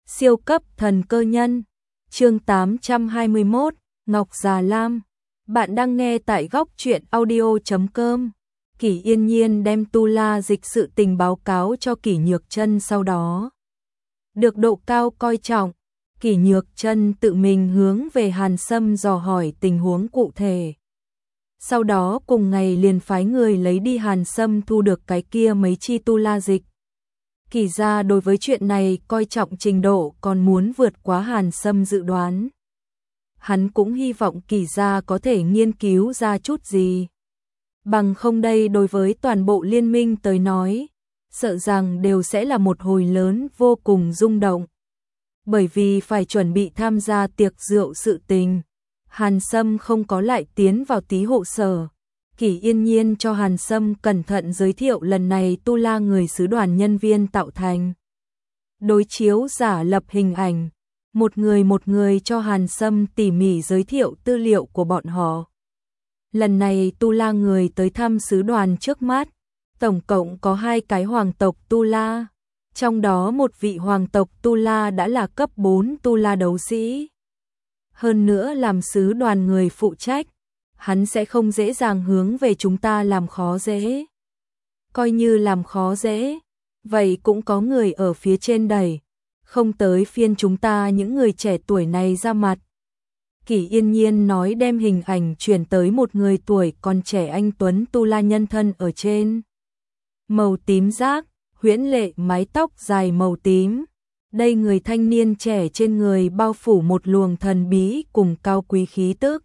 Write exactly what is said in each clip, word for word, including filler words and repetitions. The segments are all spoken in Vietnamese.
Siêu cấp thần cơ nhân. Chương tám trăm hai mươi mốt, Ngọc Già Lam. Bạn đang nghe tại góc truyện audio chấm com. Kỷ Yên Nhiên đem Tu La dịch sự tình báo cáo cho Kỷ Nhược Chân, sau đó được độ cao coi trọng. Kỷ Nhược Chân tự mình hướng về Hàn Sâm dò hỏi tình huống cụ thể. Sau đó cùng ngày liền phái người lấy đi Hàn Sâm thu được cái kia mấy chi Tu La dịch. Kỷ gia đối với chuyện này coi trọng trình độ còn muốn vượt quá Hàn Sâm dự đoán. Hắn cũng hy vọng Kỷ gia có thể nghiên cứu ra chút gì. Bằng không đây đối với toàn bộ liên minh tới nói, sợ rằng đều sẽ là một hồi lớn vô cùng rung động. Bởi vì phải chuẩn bị tham gia tiệc rượu sự tình, Hàn Sâm không có lại tiến vào tí hộ sở. Kỷ Yên Nhiên cho Hàn Sâm cẩn thận giới thiệu lần này Tu La người sứ đoàn nhân viên tạo thành. Đối chiếu giả lập hình ảnh, một người một người cho Hàn Sâm tỉ mỉ giới thiệu tư liệu của bọn họ. Lần này Tu La người tới thăm sứ đoàn trước mắt, tổng cộng có hai cái hoàng tộc Tu La. Trong đó một vị hoàng tộc Tu La đã là cấp bốn Tu La đấu sĩ. Hơn nữa làm sứ đoàn người phụ trách, hắn sẽ không dễ dàng hướng về chúng ta làm khó dễ. Coi như làm khó dễ, vậy cũng có người ở phía trên đẩy, không tới phiên chúng ta những người trẻ tuổi này ra mặt. Kỷ Yên Nhiên nói đem hình ảnh chuyển tới một người tuổi còn trẻ anh tuấn Tu La nhân thân ở trên. Màu tím giác, huyễn lệ mái tóc dài màu tím. Đây người thanh niên trẻ trên người bao phủ một luồng thần bí cùng cao quý khí tức.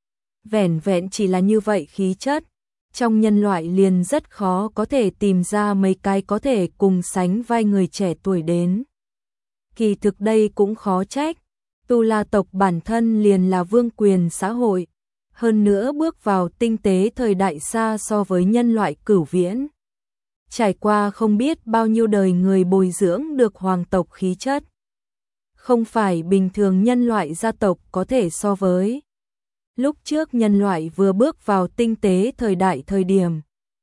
Vẻn vẹn chỉ là như vậy khí chất, trong nhân loại liền rất khó có thể tìm ra mấy cái có thể cùng sánh vai người trẻ tuổi đến. Kỳ thực đây cũng khó trách, Tu La tộc bản thân liền là vương quyền xã hội, hơn nữa bước vào tinh tế thời đại xa so với nhân loại cửu viễn. Trải qua không biết bao nhiêu đời người bồi dưỡng được hoàng tộc khí chất. Không phải bình thường nhân loại gia tộc có thể so với. Lúc trước nhân loại vừa bước vào tinh tế thời đại thời điểm,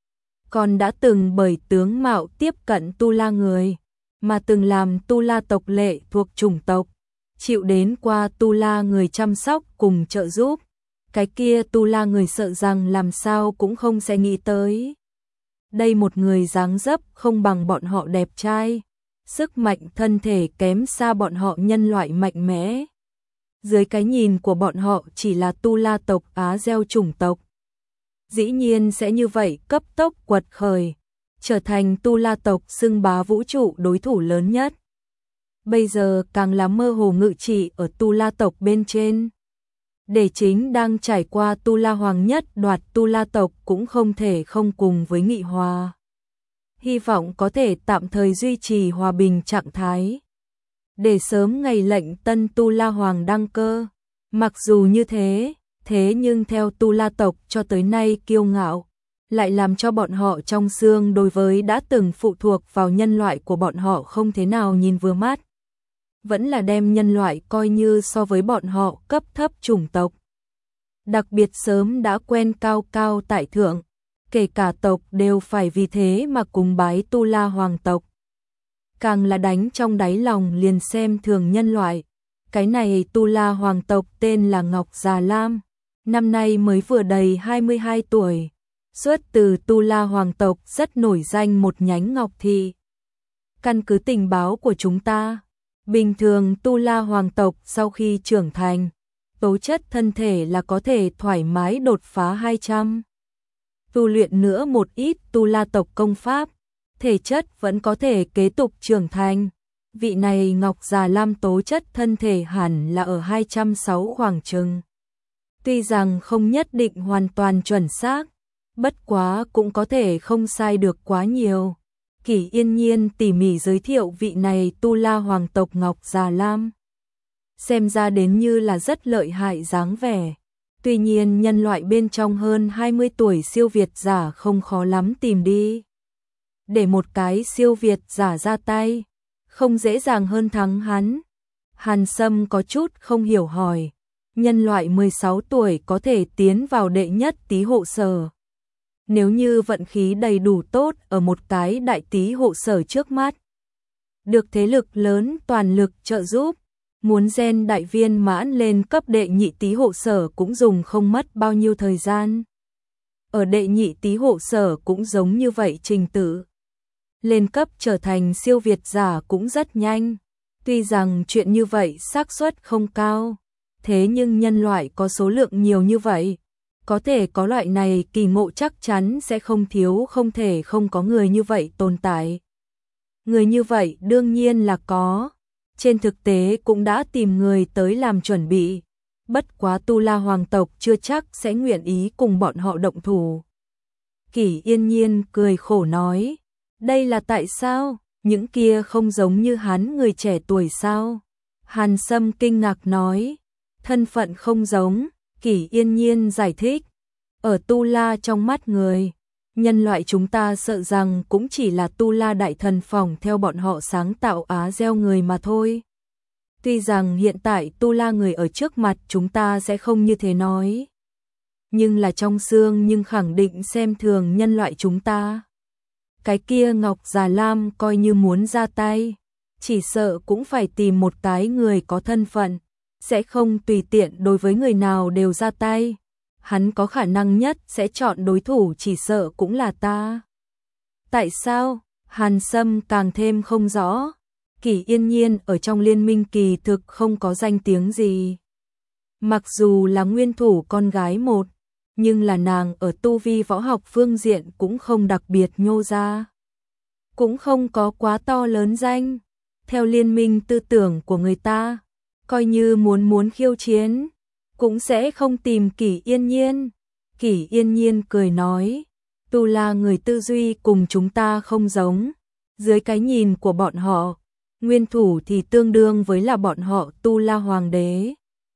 còn đã từng bởi tướng mạo tiếp cận Tu La người, mà từng làm Tu La tộc lệ thuộc chủng tộc, chịu đến qua Tu La người chăm sóc cùng trợ giúp. Cái kia Tu La người sợ rằng làm sao cũng không sẽ nghĩ tới. Đây một người dáng dấp không bằng bọn họ đẹp trai, sức mạnh thân thể kém xa bọn họ nhân loại mạnh mẽ. Dưới cái nhìn của bọn họ chỉ là Tu La tộc Á gieo chủng tộc. Dĩ nhiên sẽ như vậy cấp tốc quật khởi, trở thành Tu La tộc xưng bá vũ trụ đối thủ lớn nhất. Bây giờ càng là mơ hồ ngự trị ở Tu La tộc bên trên. Để chính đang trải qua Tu La hoàng nhất đoạt Tu La tộc cũng không thể không cùng với nghị hòa. Hy vọng có thể tạm thời duy trì hòa bình trạng thái, để sớm ngày lệnh tân Tu La hoàng đăng cơ. Mặc dù như thế, thế nhưng theo Tu La tộc cho tới nay kiêu ngạo, lại làm cho bọn họ trong xương đối với đã từng phụ thuộc vào nhân loại của bọn họ không thế nào nhìn vừa mắt. Vẫn là đem nhân loại coi như so với bọn họ cấp thấp chủng tộc. Đặc biệt sớm đã quen cao cao tại thượng, kể cả tộc đều phải vì thế mà cùng bái Tu La hoàng tộc. Càng là đánh trong đáy lòng liền xem thường nhân loại. Cái này Tu La hoàng tộc tên là Ngọc Già Lam, năm nay mới vừa đầy hai mươi hai tuổi, xuất từ Tu La hoàng tộc rất nổi danh một nhánh Ngọc Thị. Căn cứ tình báo của chúng ta, bình thường Tu La hoàng tộc sau khi trưởng thành, tố chất thân thể là có thể thoải mái đột phá hai trăm. Tu luyện nữa một ít Tu La tộc công pháp, thể chất vẫn có thể kế tục trưởng thành. Vị này Ngọc Già Lam tố chất thân thể hẳn là ở hai trăm sáu khoảng chừng. Tuy rằng không nhất định hoàn toàn chuẩn xác, bất quá cũng có thể không sai được quá nhiều. Kỷ Yên Nhiên tỉ mỉ giới thiệu vị này Tu La hoàng tộc Ngọc Già Lam. Xem ra đến như là rất lợi hại dáng vẻ. Tuy nhiên nhân loại bên trong hơn hai mươi tuổi siêu việt giả không khó lắm tìm đi. Để một cái siêu việt giả ra tay, không dễ dàng hơn thắng hắn. Hàn Sâm có chút không hiểu hỏi, nhân loại mười sáu tuổi có thể tiến vào đệ nhất tí hộ sở. Nếu như vận khí đầy đủ tốt ở một cái đại tí hộ sở trước mắt, được thế lực lớn toàn lực trợ giúp, muốn gen đại viên mãn lên cấp đệ nhị tý hộ sở cũng dùng không mất bao nhiêu thời gian. Ở đệ nhị tý hộ sở cũng giống như vậy, trình tự lên cấp trở thành siêu việt giả cũng rất nhanh. Tuy rằng chuyện như vậy xác suất không cao, thế nhưng nhân loại có số lượng nhiều như vậy, có thể có loại này kỳ ngộ chắc chắn sẽ không thiếu, không thể không có người như vậy tồn tại. Người như vậy đương nhiên là có, trên thực tế cũng đã tìm người tới làm chuẩn bị, bất quá Tu La hoàng tộc chưa chắc sẽ nguyện ý cùng bọn họ động thủ. Kỷ Yên Nhiên cười khổ nói, đây là tại sao, những kia không giống như hắn người trẻ tuổi sao? Hàn Sâm kinh ngạc nói, thân phận không giống, Kỷ Yên Nhiên giải thích, ở Tu La trong mắt người, nhân loại chúng ta sợ rằng cũng chỉ là Tu La đại thần phỏng theo bọn họ sáng tạo á gieo người mà thôi. Tuy rằng hiện tại Tu La người ở trước mặt chúng ta sẽ không như thế nói, nhưng là trong xương nhưng khẳng định xem thường nhân loại chúng ta. Cái kia Ngọc Già Lam coi như muốn ra tay, chỉ sợ cũng phải tìm một cái người có thân phận, sẽ không tùy tiện đối với người nào đều ra tay. Hắn có khả năng nhất sẽ chọn đối thủ chỉ sợ cũng là ta. Tại sao? Hàn Sâm càng thêm không rõ. Kỷ Yên Nhiên ở trong liên minh kỳ thực không có danh tiếng gì. Mặc dù là nguyên thủ con gái một, nhưng là nàng ở tu vi võ học phương diện cũng không đặc biệt nhô ra. Cũng không có quá to lớn danh. Theo liên minh tư tưởng của người ta, coi như muốn muốn khiêu chiến, cũng sẽ không tìm Kỷ Yên Nhiên. Kỷ Yên Nhiên cười nói, Tu La người tư duy cùng chúng ta không giống. Dưới cái nhìn của bọn họ, nguyên thủ thì tương đương với là bọn họ Tu La hoàng đế.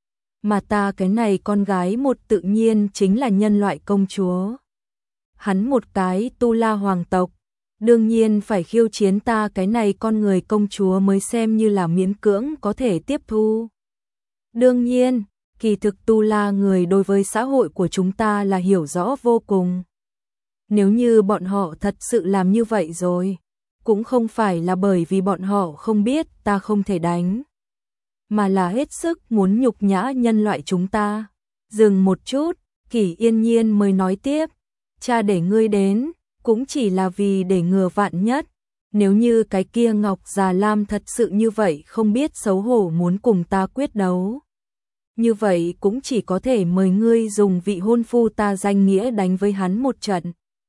Mà ta cái này con gái một tự nhiên chính là nhân loại công chúa. Hắn một cái Tu La hoàng tộc, đương nhiên phải khiêu chiến ta cái này con người công chúa mới xem như là miễn cưỡng có thể tiếp thu. Đương nhiên, kỳ thực Tu La người đối với xã hội của chúng ta là hiểu rõ vô cùng. Nếu như bọn họ thật sự làm như vậy rồi, cũng không phải là bởi vì bọn họ không biết ta không thể đánh, mà là hết sức muốn nhục nhã nhân loại chúng ta. Dừng một chút, Kỷ Yên Nhiên mới nói tiếp, cha để ngươi đến, cũng chỉ là vì để ngừa vạn nhất. Nếu như cái kia Ngọc Già Lam thật sự như vậy không biết xấu hổ muốn cùng ta quyết đấu, như vậy cũng chỉ có thể mời ngươi dùng vị hôn phu ta danh nghĩa đánh với hắn một trận.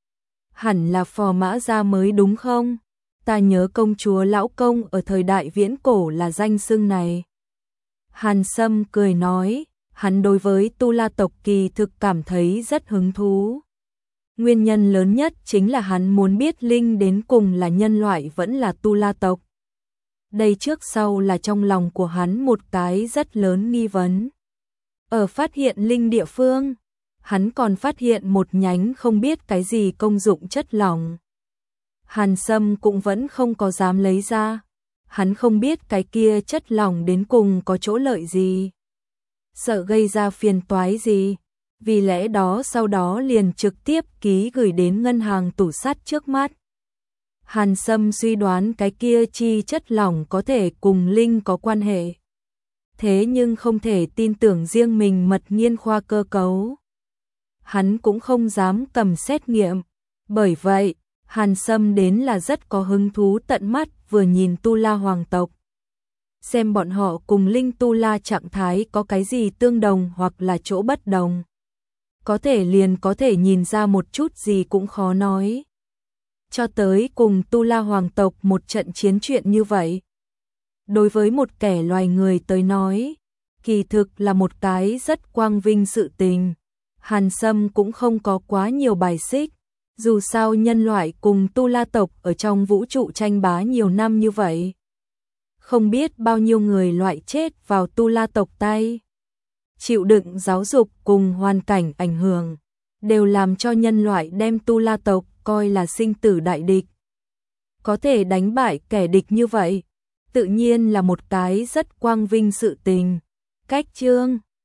Hẳn là Phò Mã Gia mới đúng không? Ta nhớ công chúa lão công ở thời đại viễn cổ là danh xưng này. Hàn Sâm cười nói, hắn đối với Tu La tộc kỳ thực cảm thấy rất hứng thú. Nguyên nhân lớn nhất chính là hắn muốn biết Linh đến cùng là nhân loại vẫn là Tu La tộc. Đây trước sau là trong lòng của hắn một cái rất lớn nghi vấn. Ở phát hiện Linh địa phương, hắn còn phát hiện một nhánh không biết cái gì công dụng chất lỏng. Hàn Sâm cũng vẫn không có dám lấy ra. Hắn không biết cái kia chất lỏng đến cùng có chỗ lợi gì, sợ gây ra phiền toái gì. Vì lẽ đó sau đó liền trực tiếp ký gửi đến ngân hàng tủ sắt trước mắt. Hàn Sâm suy đoán cái kia chi chất lỏng có thể cùng Linh có quan hệ. Thế nhưng không thể tin tưởng riêng mình mật nghiên khoa cơ cấu. Hắn cũng không dám cầm xét nghiệm. Bởi vậy, Hàn Sâm đến là rất có hứng thú tận mắt vừa nhìn Tu La hoàng tộc. Xem bọn họ cùng Linh Tu La trạng thái có cái gì tương đồng hoặc là chỗ bất đồng. Có thể liền có thể nhìn ra một chút gì cũng khó nói. Cho tới cùng Tu La hoàng tộc một trận chiến chuyện như vậy. Đối với một kẻ loài người tới nói, kỳ thực là một cái rất quang vinh sự tình. Hàn Sâm cũng không có quá nhiều bài xích. Dù sao nhân loại cùng Tu La tộc ở trong vũ trụ tranh bá nhiều năm như vậy. Không biết bao nhiêu người loại chết vào Tu La tộc tay. Chịu đựng giáo dục cùng hoàn cảnh ảnh hưởng, đều làm cho nhân loại đem Tu La tộc coi là sinh tử đại địch. Có thể đánh bại kẻ địch như vậy, tự nhiên là một cái rất quang vinh sự tình. Cách chương